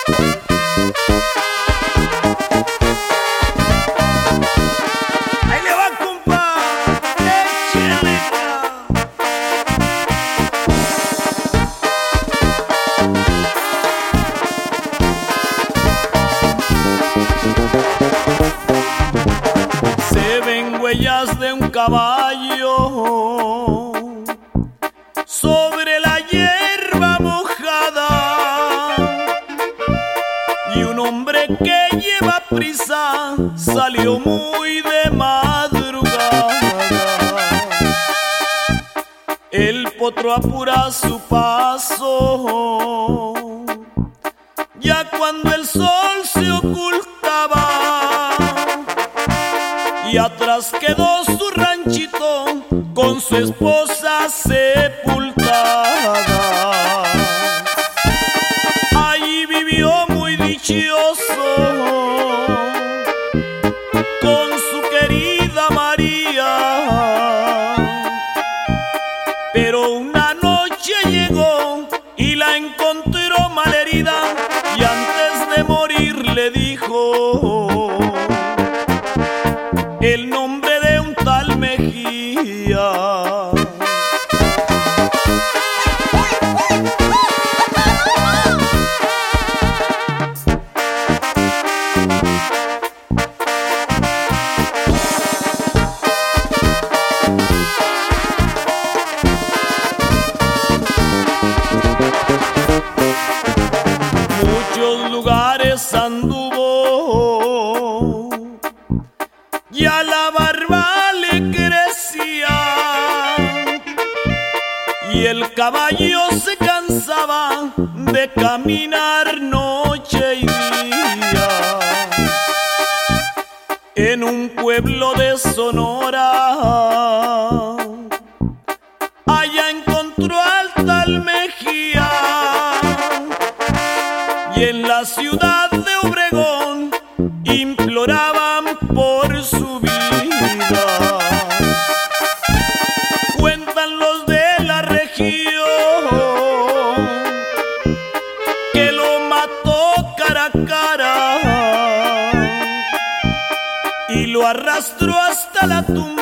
Ahí le va, compa. Échale. Se ven huellas de un caballo sobre la hierba mojada y un hombre que lleva prisa salió muy de madrugada. El potro apura su paso ya cuando el sol se ocultaba y atrás quedó su ranchito con su esposa sepultada. Ahí vivió muy dichoso con su querida María, pero una noche llegó y la encontró malherida y antes de morir le dijo el nombre de un tal Mejía. Muchos lugares anduvo y a la barba le crecía y el caballo se cansaba de caminar noche y día. En un pueblo de Sonora allá encontró al tal Mejía y en la ciudad de Obregón imploraban por su vida. Cuentan los de la región que lo mató cara a cara y lo arrastró hasta la tumba